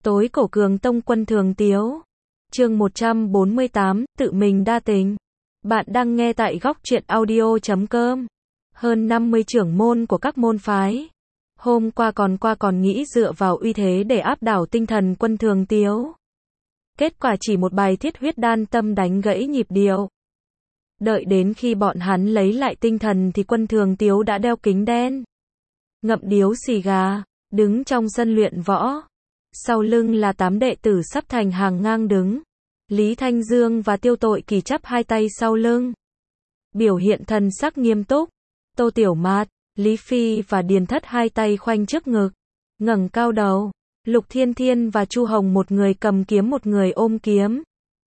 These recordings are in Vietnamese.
Tối cổ Cường Tông Quân Thường Tiếu. Chương 148, tự mình đa tình. Bạn đang nghe tại góc truyện audio.com. Hơn 50 trưởng môn của các môn phái. Hôm qua còn nghĩ dựa vào uy thế để áp đảo tinh thần Quân Thường Tiếu. Kết quả chỉ một bài thiết huyết đan tâm đánh gãy nhịp điệu. Đợi đến khi bọn hắn lấy lại tinh thần thì Quân Thường Tiếu đã đeo kính đen, ngậm điếu xì gà, đứng trong sân luyện võ. Sau lưng là 8 đệ tử sắp thành hàng ngang đứng. Lý Thanh Dương và Tiêu Tội Kỳ chắp hai tay sau lưng, biểu hiện thần sắc nghiêm túc. Tô Tiểu Mạt, Lý Phi và Điền Thất hai tay khoanh trước ngực, ngẩng cao đầu. Lục Thiên Thiên và Chu Hồng một người cầm kiếm một người ôm kiếm.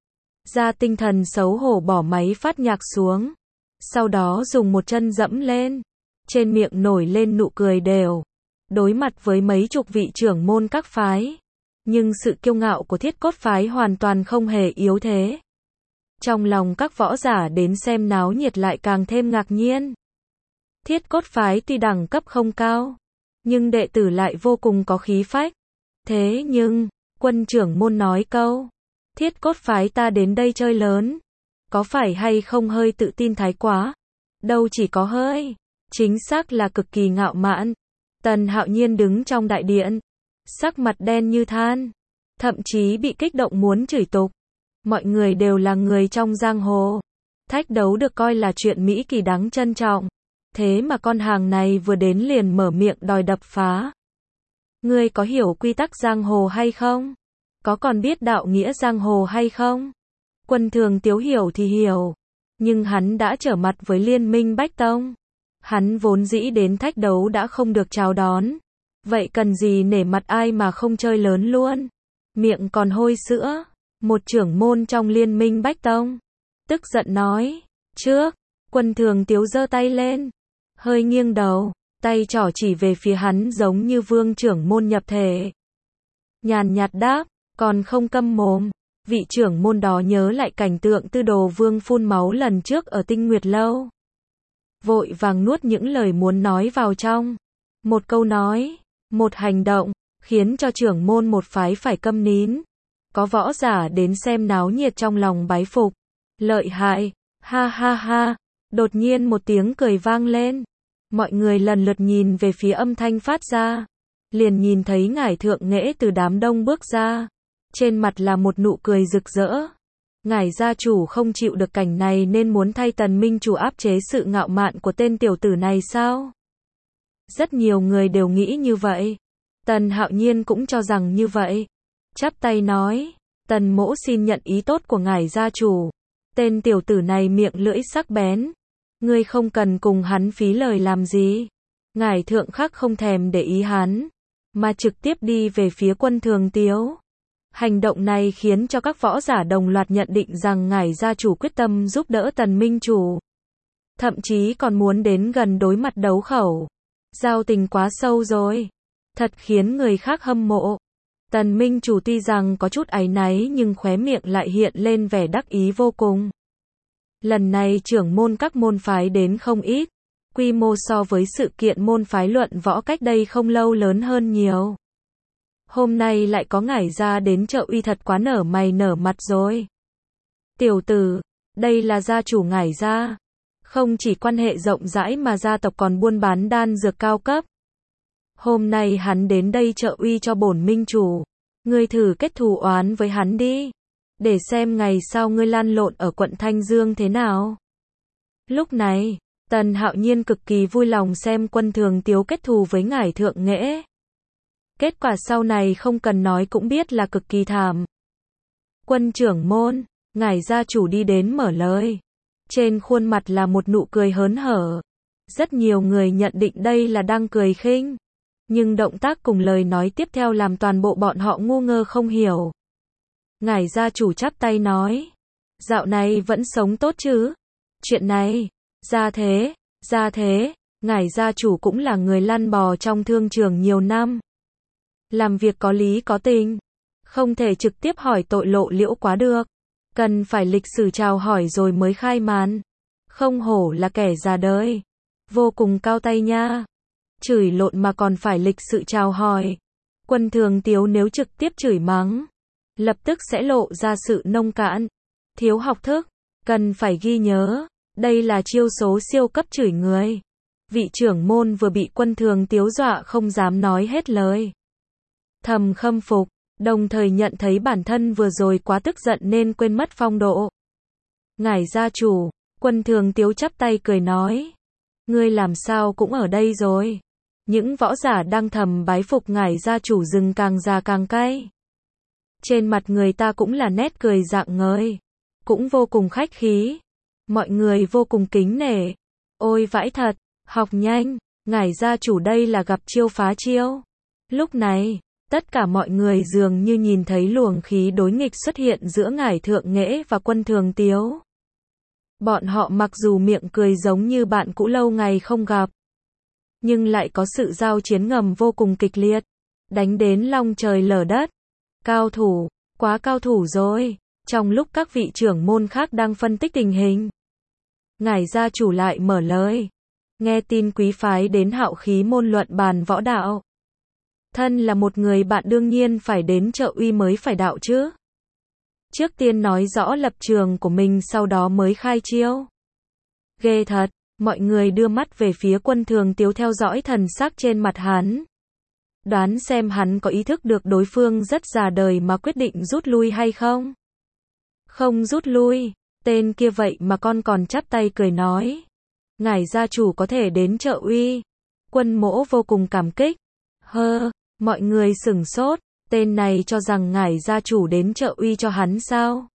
Ra tinh thần xấu hổ bỏ máy phát nhạc xuống. Sau đó dùng một chân dẫm lên. Trên miệng nổi lên nụ cười đều. Đối mặt với mấy chục vị trưởng môn các phái. Nhưng sự kiêu ngạo của Thiết Cốt phái hoàn toàn không hề yếu thế. Trong lòng các võ giả đến xem náo nhiệt lại càng thêm ngạc nhiên. Thiết Cốt phái tuy đẳng cấp không cao, nhưng đệ tử lại vô cùng có khí phách. Thế nhưng, Quân trưởng môn nói câu, Thiết Cốt phái ta đến đây chơi lớn, có phải hay không hơi tự tin thái quá? Đâu chỉ có hơi, chính xác là cực kỳ ngạo mạn. Tần Hạo Nhiên đứng trong đại điện, sắc mặt đen như than, thậm chí bị kích động muốn chửi tục. Mọi người đều là người trong giang hồ, thách đấu được coi là chuyện mỹ kỳ đáng trân trọng. Thế mà con hàng này vừa đến liền mở miệng đòi đập phá. Ngươi có hiểu quy tắc giang hồ hay không? Có còn biết đạo nghĩa giang hồ hay không? Quân Thường Tiếu hiểu thì hiểu, nhưng hắn đã trở mặt với Liên Minh Bách Tông. Hắn vốn dĩ đến thách đấu đã không được chào đón. Vậy cần gì nể mặt ai mà không chơi lớn luôn? Miệng còn hôi sữa. Một trưởng môn trong Liên Minh Bách Tông tức giận nói. Trước, Quân Thường Tiếu giơ tay lên, hơi nghiêng đầu, tay trỏ chỉ về phía hắn giống như vương trưởng môn nhập thể. Nhàn nhạt đáp, còn không câm mồm. Vị trưởng môn đó nhớ lại cảnh tượng Tư Đồ Vương phun máu lần trước ở Tinh Nguyệt Lâu. Vội vàng nuốt những lời muốn nói vào trong. Một câu nói, một hành động, khiến cho trưởng môn một phái phải câm nín. Có võ giả đến xem náo nhiệt trong lòng bái phục. Lợi hại, ha ha ha. Đột nhiên một tiếng cười vang lên. Mọi người lần lượt nhìn về phía âm thanh phát ra. Liền nhìn thấy ngải thượng nghệ từ đám đông bước ra. Trên mặt là một nụ cười rực rỡ. Ngải gia chủ không chịu được cảnh này nên muốn thay Tần Minh chủ áp chế sự ngạo mạn của tên tiểu tử này sao? Rất nhiều người đều nghĩ như vậy. Tần Hạo Nhiên cũng cho rằng như vậy. Chắp tay nói, Tần mỗ xin nhận ý tốt của ngải gia chủ. Tên tiểu tử này miệng lưỡi sắc bén. Ngươi không cần cùng hắn phí lời làm gì. Ngải thượng khắc không thèm để ý hắn, mà trực tiếp đi về phía Quân Thường Tiếu. Hành động này khiến cho các võ giả đồng loạt nhận định rằng ngải gia chủ quyết tâm giúp đỡ Tần Minh chủ. Thậm chí còn muốn đến gần đối mặt đấu khẩu. Giao tình quá sâu rồi. Thật khiến người khác hâm mộ. Tần Minh chủ tuy rằng có chút áy náy nhưng khóe miệng lại hiện lên vẻ đắc ý vô cùng. Lần này trưởng môn các môn phái đến không ít. Quy mô so với sự kiện môn phái luận võ cách đây không lâu lớn hơn nhiều. Hôm nay lại có ngải gia đến chợ uy thật quá nở mày nở mặt rồi. Tiểu tử, đây là gia chủ ngải gia. Không chỉ quan hệ rộng rãi mà gia tộc còn buôn bán đan dược cao cấp. Hôm nay hắn đến đây trợ uy cho bổn minh chủ. Ngươi thử kết thù oán với hắn đi. Để xem ngày sau ngươi lăn lộn ở quận Thanh Dương thế nào. Lúc này, Tần Hạo Nhiên cực kỳ vui lòng xem Quân Thường Tiếu kết thù với ngải thượng nghệ. Kết quả sau này không cần nói cũng biết là cực kỳ thảm. Quân trưởng môn, ngải gia chủ đi đến mở lời. Trên khuôn mặt là một nụ cười hớn hở. Rất nhiều người nhận định đây là đang cười khinh. Nhưng động tác cùng lời nói tiếp theo làm toàn bộ bọn họ ngu ngơ không hiểu. Ngải gia chủ chắp tay nói. Dạo này vẫn sống tốt chứ? Chuyện này, ra thế, ngải gia chủ cũng là người lăn bò trong thương trường nhiều năm. Làm việc có lý có tình. Không thể trực tiếp hỏi tội lộ liễu quá được. Cần phải lịch sử chào hỏi rồi mới khai màn. Không hổ là kẻ già đời. Vô cùng cao tay nha. Chửi lộn mà còn phải lịch sự chào hỏi. Quân Thường Tiếu nếu trực tiếp chửi mắng, lập tức sẽ lộ ra sự nông cạn, thiếu học thức, cần phải ghi nhớ, đây là chiêu số siêu cấp chửi người. Vị trưởng môn vừa bị Quân Thường Tiếu dọa không dám nói hết lời. Thầm khâm phục, đồng thời nhận thấy bản thân vừa rồi quá tức giận nên quên mất phong độ. Ngài gia chủ, Quân Thường Tiếu chắp tay cười nói. Ngươi làm sao cũng ở đây rồi. Những võ giả đang thầm bái phục ngài gia chủ rừng càng già càng cay. Trên mặt người ta cũng là nét cười rạng ngời, cũng vô cùng khách khí. Mọi người vô cùng kính nể. Ôi vãi thật, học nhanh, ngài gia chủ đây là gặp chiêu phá chiêu. Lúc này, tất cả mọi người dường như nhìn thấy luồng khí đối nghịch xuất hiện giữa ngải Thượng Nghễ và Quân Thường Tiếu. Bọn họ mặc dù miệng cười giống như bạn cũ lâu ngày không gặp, nhưng lại có sự giao chiến ngầm vô cùng kịch liệt, đánh đến long trời lở đất. Cao thủ, quá cao thủ rồi. Trong lúc các vị trưởng môn khác đang phân tích tình hình, ngài gia chủ lại mở lời. Nghe tin quý phái đến Hạo Khí môn luận bàn võ đạo. Thân là một người bạn đương nhiên phải đến trợ uy mới phải đạo chứ. Trước tiên nói rõ lập trường của mình sau đó mới khai chiêu. Ghê thật, mọi người đưa mắt về phía Quân Thường Tiếu theo dõi thần sắc trên mặt hắn. Đoán xem hắn có ý thức được đối phương rất già đời mà quyết định rút lui hay không. Không rút lui, tên kia vậy mà còn chắp tay cười nói. Ngài gia chủ có thể đến trợ uy. Quân Mỗ vô cùng cảm kích. Mọi người sửng sốt, tên này cho rằng ngài gia chủ đến trợ uy cho hắn sao?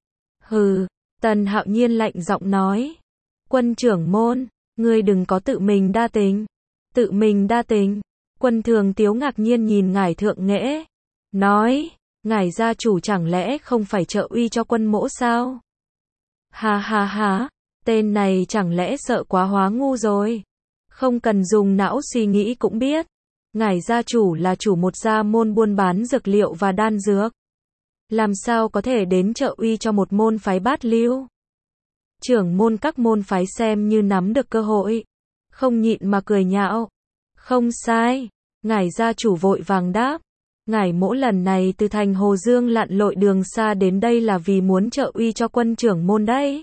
Tần Hạo Nhiên lạnh giọng nói. Quân trưởng môn, ngươi đừng có tự mình đa tình. Tự mình đa tình. Quân Thường Tiếu ngạc nhiên nhìn ngải Thượng Nghễ. Nói, ngài gia chủ chẳng lẽ không phải trợ uy cho Quân Mỗ sao? Ha, tên này chẳng lẽ sợ quá hóa ngu rồi. Không cần dùng não suy nghĩ cũng biết. Ngài gia chủ là chủ một gia môn buôn bán dược liệu và đan dược. Làm sao có thể đến trợ uy cho một môn phái bát lưu? Trưởng môn các môn phái xem như nắm được cơ hội, không nhịn mà cười nhạo. Không sai, ngài gia chủ vội vàng đáp. Ngài Mỗ lần này từ thành Hồ Dương lặn lội đường xa đến đây là vì muốn trợ uy cho Quân trưởng môn đấy.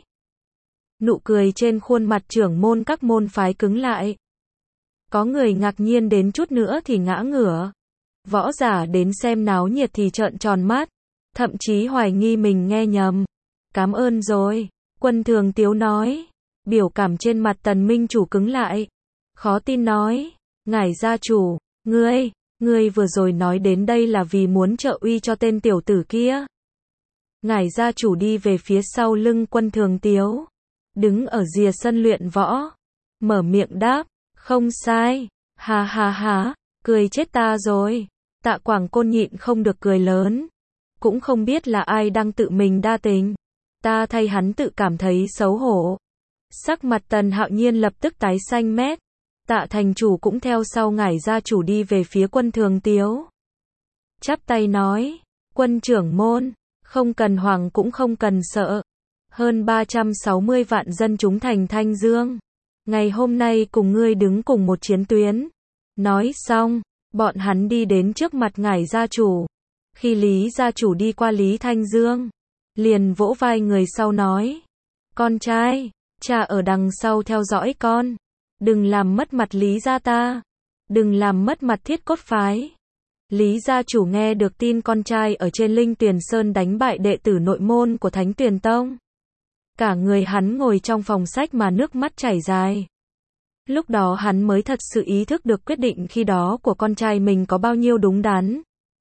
Nụ cười trên khuôn mặt trưởng môn các môn phái cứng lại. Có người ngạc nhiên đến chút nữa thì ngã ngửa. Võ giả đến xem náo nhiệt thì trợn tròn mắt, thậm chí hoài nghi mình nghe nhầm. Cảm ơn rồi, Quân Thường Tiếu nói. Biểu cảm trên mặt Tần Minh chủ cứng lại. Khó tin nói, ngài gia chủ, ngươi vừa rồi nói đến đây là vì muốn trợ uy cho tên tiểu tử kia. Ngài gia chủ đi về phía sau lưng Quân Thường Tiếu, đứng ở rìa sân luyện võ, mở miệng đáp. Không sai, ha, cười chết ta rồi. Tạ Quảng Côn nhịn không được cười lớn. Cũng không biết là ai đang tự mình đa tình. Ta thay hắn tự cảm thấy xấu hổ. Sắc mặt Tần Hạo Nhiên lập tức tái xanh mét. Tạ thành chủ cũng theo sau ngải gia chủ đi về phía Quân Thường Tiếu. Chắp tay nói, Quân trưởng môn, không cần hoảng cũng không cần sợ. Hơn 360 vạn dân chúng thành Thanh Dương. Ngày hôm nay cùng ngươi đứng cùng một chiến tuyến. Nói xong, bọn hắn đi đến trước mặt ngải gia chủ. Khi Lý gia chủ đi qua Lý Thanh Dương, liền vỗ vai người sau nói. Con trai, cha ở đằng sau theo dõi con. Đừng làm mất mặt Lý gia ta. Đừng làm mất mặt Thiết Cốt phái. Lý gia chủ nghe được tin con trai ở trên Linh Tuyền Sơn đánh bại đệ tử nội môn của Thánh Tuyền Tông. Cả người hắn ngồi trong phòng sách mà nước mắt chảy dài. Lúc đó hắn mới thật sự ý thức được quyết định khi đó của con trai mình có bao nhiêu đúng đắn.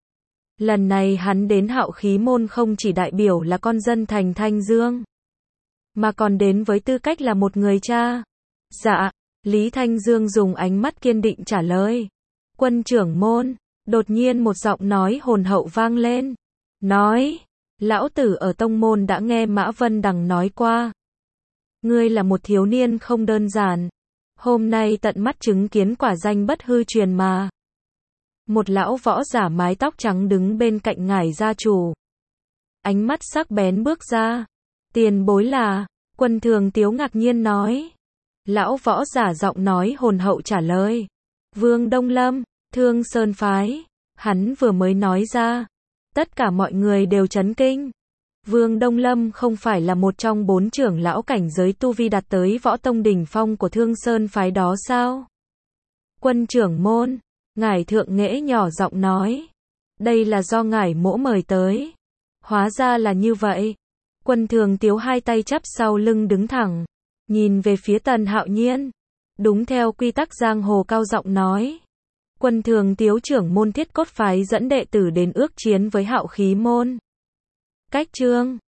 Lần này hắn đến Hạo Khí môn không chỉ đại biểu là con dân thành Thanh Dương, mà còn đến với tư cách là một người cha. Dạ, Lý Thanh Dương dùng ánh mắt kiên định trả lời. Quân trưởng môn, đột nhiên một giọng nói hồn hậu vang lên. Nói, lão tử ở tông môn đã nghe Mã Vân Đằng nói qua. Ngươi là một thiếu niên không đơn giản. Hôm nay tận mắt chứng kiến quả danh bất hư truyền mà. Một lão võ giả mái tóc trắng đứng bên cạnh ngải gia chủ. Ánh mắt sắc bén bước ra. Tiền bối là, Quân Thường Tiếu ngạc nhiên nói. Lão võ giả giọng nói hồn hậu trả lời. Vương Đông Lâm, Thương Sơn phái. Hắn vừa mới nói ra, tất cả mọi người đều chấn kinh. Vương Đông Lâm không phải là một trong 4 trưởng lão cảnh giới tu vi đạt tới võ tông đỉnh phong của Thương Sơn phái đó sao? Quân trưởng môn, ngải thượng nghệ nhỏ giọng nói. Đây là do ngải mỗ mời tới. Hóa ra là như vậy. Quân Thường Tiếu hai tay chắp sau lưng đứng thẳng, nhìn về phía Tần Hạo Nhiên. Đúng theo quy tắc giang hồ cao giọng nói. Quân Thường Tiếu trưởng môn Thiết Cốt phái dẫn đệ tử đến ước chiến với Hạo Khí môn. Cách chương